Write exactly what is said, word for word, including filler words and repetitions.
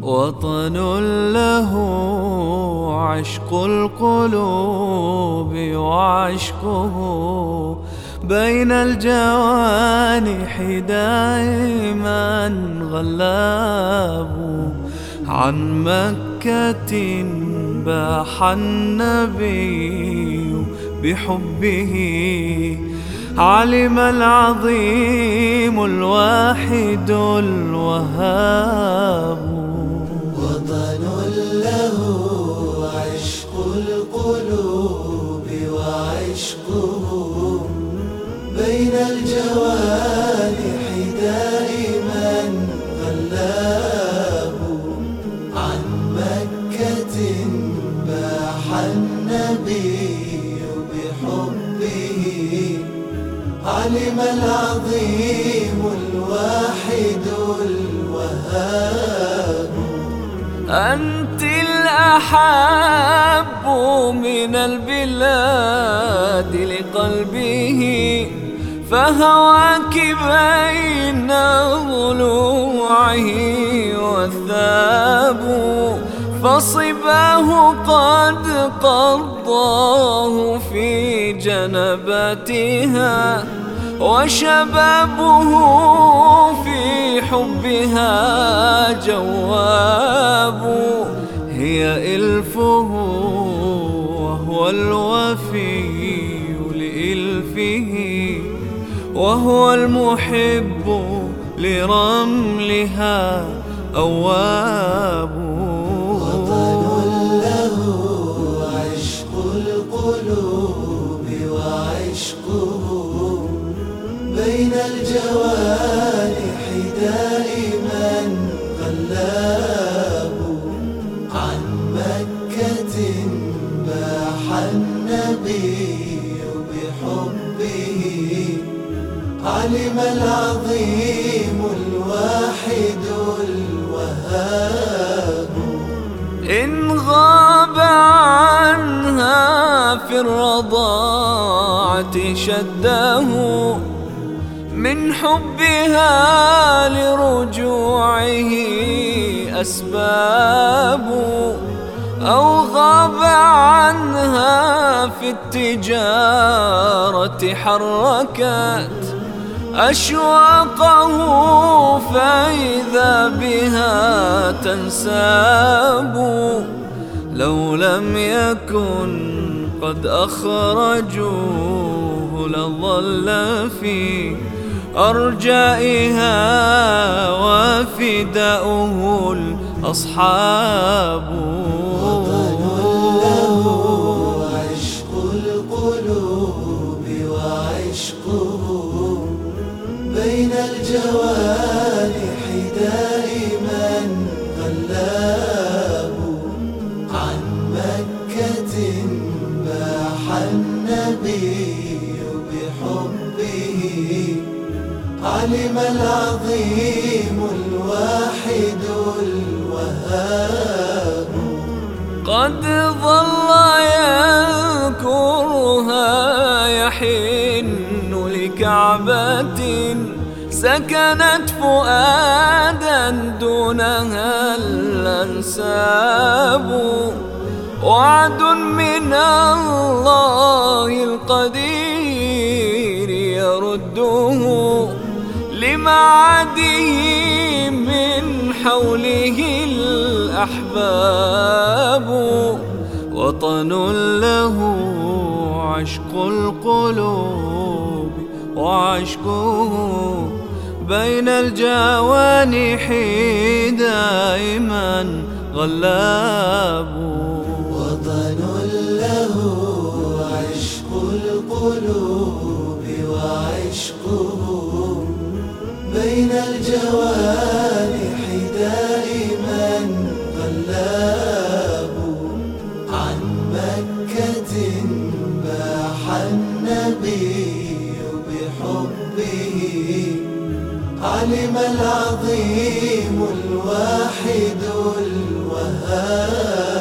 وطن له عشق القلوب وعشقه بين الجوانح دائما غلاب. عن مكة باح النبي بحبه، علم العظيم الواحد الوهاب. وطن له عشق القلوب وعشقه بين الجوانح دائما غلاب. عن مكة باح النبي بحبه، علم العظيم الواحد الوهاب. أنت الأحب من البلاد لقلبه، فهواك بين ضلوعه والثاب. فصباه قد قضاه في جنباتها، وشبابه في حبها جواب. هي إلفه وهو الوفي لإلفه، وهو المحب لرملها أواب. وطن له عشق القلوب وعشقه بين الجوانح دائما غلاب. عن مكة باح النبي بحبه، علم العظيم الواحد الوهاب. إن غاب عنها في الرضاعة شده، من حبها لرجوعه أسباب. أو غاب عنها في التجارة حركت أشواقه، فإذا بها تنساب. لو لم يكن قد أخرجوه لظل في أرجائها وفداؤه الأصحاب. وطن له عشق القلوب وعشقه بين الجوانح دائما غلاب. عن مكة باح النبي بحبه، علم العظيم الواحد الوهاب. قد ظل يذكرها يحن لكعبة سكنت فؤادا دونها الأنساب. وعد من الله القدير يرده لمعاده، من حوله الأحباب. وطن له عشق القلوب وعشقه بين الجوانح دائما غلاب. وطن له عشق القلوب وعشقه بين الجوانح دائما غلاب. عن مكة باح النبي بحبه، علم العظيم الواحد الوهاب.